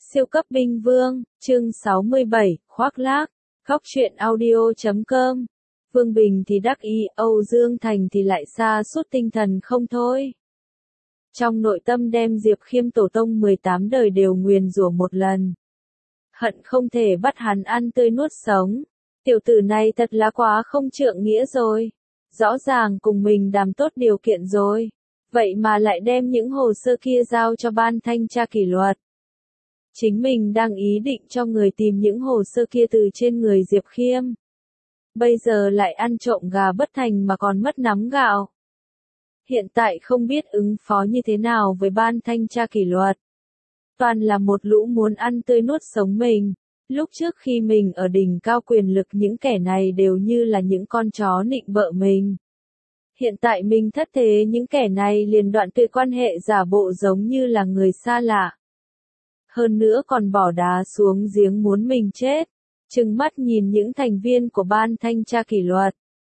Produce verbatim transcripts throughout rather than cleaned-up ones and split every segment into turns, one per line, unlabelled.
Siêu cấp binh vương, chương sáu mươi bảy, khoác lác, khóc chuyện audio chấm com. Vương Bình thì đắc ý, Âu Dương Thành thì lại sa sút tinh thần không thôi. Trong nội tâm đem Diệp Khiêm tổ tông mười tám đời đều nguyền rủa một lần. Hận không thể bắt hắn ăn tươi nuốt sống. Tiểu tử này thật là quá không trượng nghĩa rồi. Rõ ràng cùng mình đàm tốt điều kiện rồi. Vậy mà lại đem những hồ sơ kia giao cho ban thanh tra kỷ luật. Chính mình đang ý định cho người tìm những hồ sơ kia từ trên người Diệp Khiêm. Bây giờ lại ăn trộm gà bất thành mà còn mất nắm gạo. Hiện tại không biết ứng phó như thế nào với ban thanh tra kỷ luật. Toàn là một lũ muốn ăn tươi nuốt sống mình. Lúc trước khi mình ở đỉnh cao quyền lực những kẻ này đều như là những con chó nịnh bợ mình. Hiện tại mình thất thế những kẻ này liền đoạn tuyệt quan hệ giả bộ giống như là người xa lạ. Hơn nữa còn bỏ đá xuống giếng muốn mình chết. Trừng mắt nhìn những thành viên của ban thanh tra kỷ luật.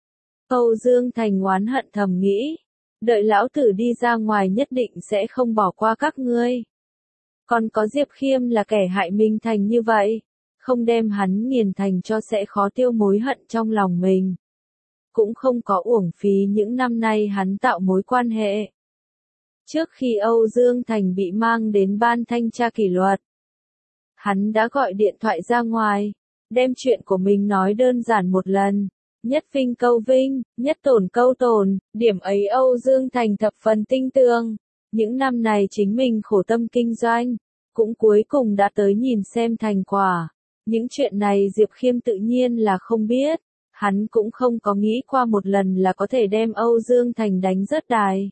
Âu Dương Thành oán hận thầm nghĩ. Đợi lão tử đi ra ngoài nhất định sẽ không bỏ qua các ngươi. Còn có Diệp Khiêm là kẻ hại mình thành như vậy. Không đem hắn nghiền thành cho sẽ khó tiêu mối hận trong lòng mình. Cũng không có uổng phí những năm nay hắn tạo mối quan hệ. Trước khi Âu Dương Thành bị mang đến ban thanh tra kỷ luật, hắn đã gọi điện thoại ra ngoài, đem chuyện của mình nói đơn giản một lần, nhất vinh câu vinh, nhất tổn câu tổn, điểm ấy Âu Dương Thành thập phần tinh tường. Những năm này chính mình khổ tâm kinh doanh, cũng cuối cùng đã tới nhìn xem thành quả. Những chuyện này Diệp Khiêm tự nhiên là không biết, hắn cũng không có nghĩ qua một lần là có thể đem Âu Dương Thành đánh rớt đài.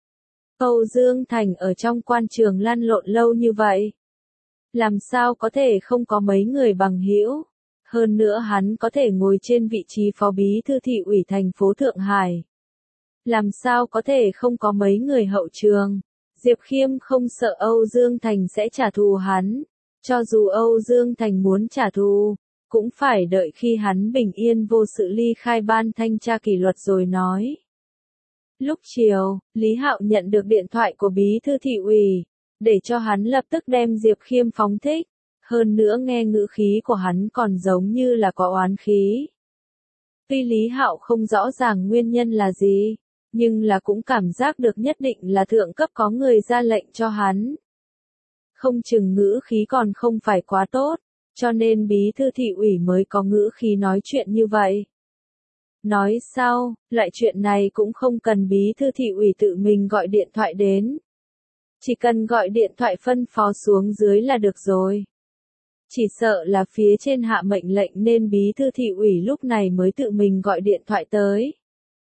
Âu Dương Thành ở trong quan trường lăn lộn lâu như vậy. Làm sao có thể không có mấy người bằng hữu? Hơn nữa hắn có thể ngồi trên vị trí phó bí thư thị ủy thành phố Thượng Hải. Làm sao có thể không có mấy người hậu trường? Diệp Khiêm không sợ Âu Dương Thành sẽ trả thù hắn. Cho dù Âu Dương Thành muốn trả thù, cũng phải đợi khi hắn bình yên vô sự ly khai ban thanh tra kỷ luật rồi nói. Lúc chiều, Lý Hạo nhận được điện thoại của bí thư thị ủy, để cho hắn lập tức đem Diệp Khiêm phóng thích, hơn nữa nghe ngữ khí của hắn còn giống như là có oán khí. Tuy Lý Hạo không rõ ràng nguyên nhân là gì, nhưng là cũng cảm giác được nhất định là thượng cấp có người ra lệnh cho hắn. Không chừng ngữ khí còn không phải quá tốt, cho nên bí thư thị ủy mới có ngữ khí nói chuyện như vậy. Nói sau, loại chuyện này cũng không cần bí thư thị ủy tự mình gọi điện thoại đến. Chỉ cần gọi điện thoại phân phó xuống dưới là được rồi. Chỉ sợ là phía trên hạ mệnh lệnh nên bí thư thị ủy lúc này mới tự mình gọi điện thoại tới.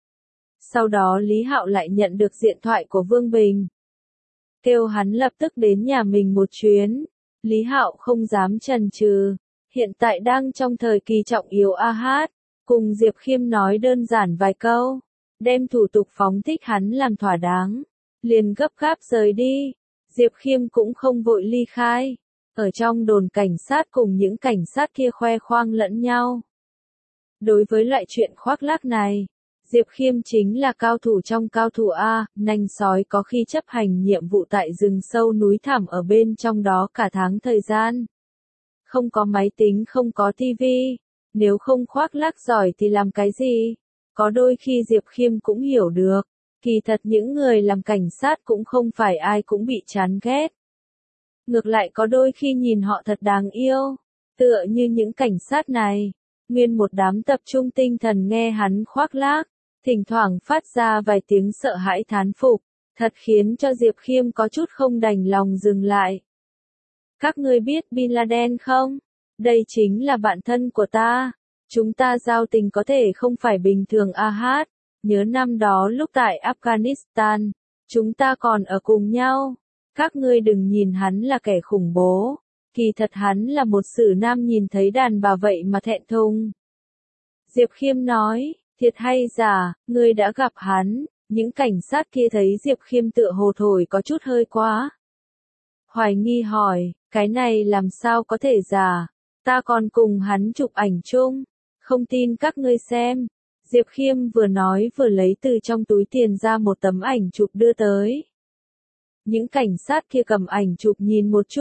Sau đó Lý Hạo lại nhận được điện thoại của Vương Bình. Kêu hắn lập tức đến nhà mình một chuyến. Lý Hạo không dám chần chừ, hiện tại đang trong thời kỳ trọng yếu a hát. Cùng Diệp Khiêm nói đơn giản vài câu, đem thủ tục phóng thích hắn làm thỏa đáng, liền gấp gáp rời đi. Diệp Khiêm cũng không vội ly khai, ở trong đồn cảnh sát cùng những cảnh sát kia khoe khoang lẫn nhau. Đối với loại chuyện khoác lác này, Diệp Khiêm chính là cao thủ trong cao thủ A, nanh sói có khi chấp hành nhiệm vụ tại rừng sâu núi thẳm ở bên trong đó cả tháng thời gian. Không có máy tính, không có tivi. Nếu không khoác lác giỏi thì làm cái gì? Có đôi khi Diệp Khiêm cũng hiểu được, kỳ thật những người làm cảnh sát cũng không phải ai cũng bị chán ghét. Ngược lại có đôi khi nhìn họ thật đáng yêu, tựa như những cảnh sát này, nguyên một đám tập trung tinh thần nghe hắn khoác lác, thỉnh thoảng phát ra vài tiếng sợ hãi thán phục, thật khiến cho Diệp Khiêm có chút không đành lòng dừng lại. Các ngươi biết Bin Laden không? Đây chính là bạn thân của ta. Chúng ta giao tình có thể không phải bình thường a hát. Nhớ năm đó lúc tại Afghanistan, chúng ta còn ở cùng nhau. Các ngươi đừng nhìn hắn là kẻ khủng bố. Kỳ thật hắn là một sử nam nhìn thấy đàn bà vậy mà thẹn thùng. Diệp Khiêm nói, thiệt hay giả, ngươi đã gặp hắn. Những cảnh sát kia thấy Diệp Khiêm tựa hồ thổi có chút hơi quá. Hoài nghi hỏi, cái này làm sao có thể giả? Ta còn cùng hắn chụp ảnh chung, không tin các ngươi xem. Diệp Khiêm vừa nói vừa lấy từ trong túi tiền ra một tấm ảnh chụp đưa tới. Những cảnh sát kia cầm ảnh chụp nhìn một chút,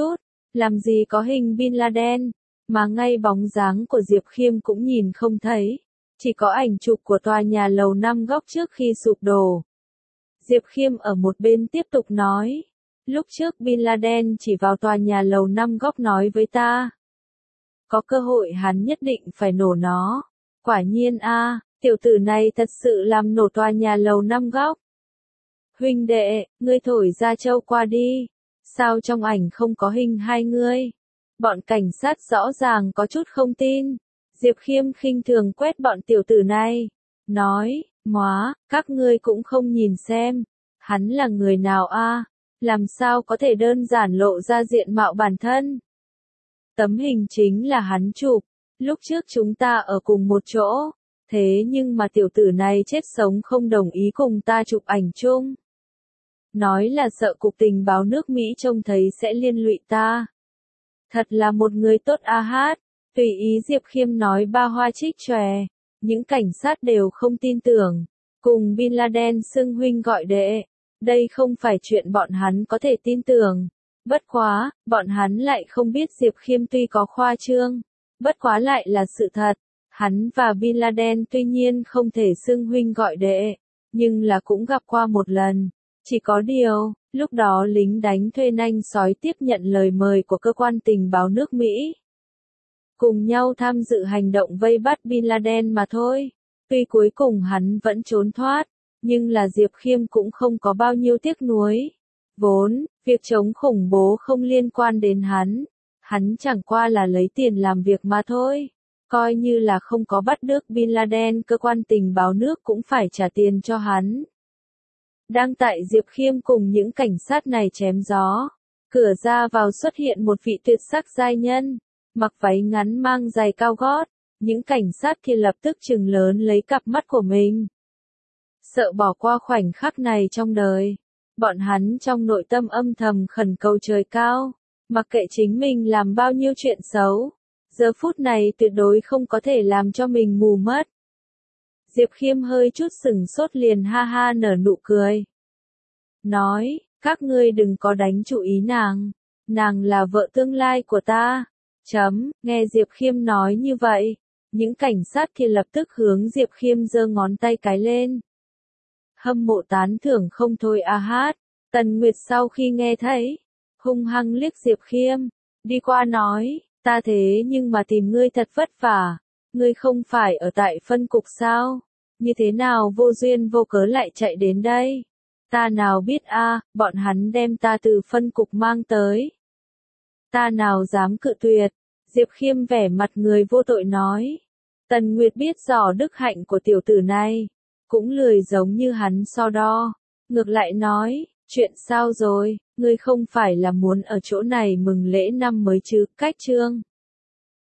Làm gì có hình Bin Laden, mà ngay bóng dáng của Diệp Khiêm cũng nhìn không thấy. Chỉ có ảnh chụp của tòa nhà lầu năm góc trước khi sụp đổ. Diệp Khiêm ở một bên tiếp tục nói. Lúc trước Bin Laden chỉ vào tòa nhà lầu năm góc nói với ta. Có cơ hội hắn nhất định phải nổ nó. Quả nhiên a, tiểu tử này thật sự làm nổ tòa nhà lầu năm góc. Huynh đệ, ngươi thổi ra châu qua đi. Sao trong ảnh không có hình hai ngươi? Bọn cảnh sát rõ ràng có chút không tin. Diệp Khiêm khinh thường quét bọn tiểu tử này. Nói, móa, các ngươi cũng không nhìn xem. Hắn là người nào a? Làm sao có thể đơn giản lộ ra diện mạo bản thân? Tấm hình chính là hắn chụp. Lúc trước chúng ta ở cùng một chỗ. Thế nhưng mà tiểu tử này chết sống không đồng ý cùng ta chụp ảnh chung. Nói là sợ cục tình báo nước Mỹ trông thấy sẽ liên lụy ta. Thật là một người tốt a hát. Tùy ý Diệp Khiêm nói ba hoa trích chòe. Những cảnh sát đều không tin tưởng. Cùng Bin Laden xưng huynh gọi đệ. Đây không phải chuyện bọn hắn có thể tin tưởng. Bất quá, bọn hắn lại không biết Diệp Khiêm tuy có khoa trương. Bất quá lại là sự thật. Hắn và Bin Laden tuy nhiên không thể xưng huynh gọi đệ. Nhưng là cũng gặp qua một lần. Chỉ có điều, lúc đó lính đánh thuê nanh sói tiếp nhận lời mời của cơ quan tình báo nước Mỹ. Cùng nhau tham dự hành động vây bắt Bin Laden mà thôi. Tuy cuối cùng hắn vẫn trốn thoát, nhưng là Diệp Khiêm cũng không có bao nhiêu tiếc nuối. Vốn, việc chống khủng bố không liên quan đến hắn. Hắn chẳng qua là lấy tiền làm việc mà thôi. Coi như là không có bắt được Bin Laden, cơ quan tình báo nước cũng phải trả tiền cho hắn. Đang tại Diệp Khiêm cùng những cảnh sát này chém gió. Cửa ra vào xuất hiện một vị tuyệt sắc giai nhân. Mặc váy ngắn mang giày cao gót. Những cảnh sát kia lập tức trừng lớn lấy cặp mắt của mình. Sợ bỏ qua khoảnh khắc này trong đời. Bọn hắn trong nội tâm âm thầm khẩn cầu trời cao. Mặc kệ chính mình làm bao nhiêu chuyện xấu. Giờ phút này tuyệt đối không có thể làm cho mình mù mất. Diệp Khiêm hơi chút sửng sốt liền ha ha nở nụ cười. Nói, các ngươi đừng có đánh chú ý nàng. Nàng là vợ tương lai của ta. Chấm, nghe Diệp Khiêm nói như vậy. Những cảnh sát kia lập tức hướng Diệp Khiêm giơ ngón tay cái lên. Hâm mộ tán thưởng không thôi a hát. Tần Nguyệt sau khi nghe thấy, hung hăng liếc Diệp Khiêm. Đi qua nói, ta thế nhưng mà tìm ngươi thật vất vả. Ngươi không phải ở tại phân cục sao? Như thế nào vô duyên vô cớ lại chạy đến đây? Ta nào biết a, bọn hắn đem ta từ phân cục mang tới. Ta nào dám cự tuyệt? Diệp Khiêm vẻ mặt người vô tội nói. Tần Nguyệt biết rõ đức hạnh của tiểu tử này, cũng lười giống như hắn so đo. Ngược lại nói, chuyện sao rồi, ngươi không phải là muốn ở chỗ này mừng lễ năm mới chứ, cách trương.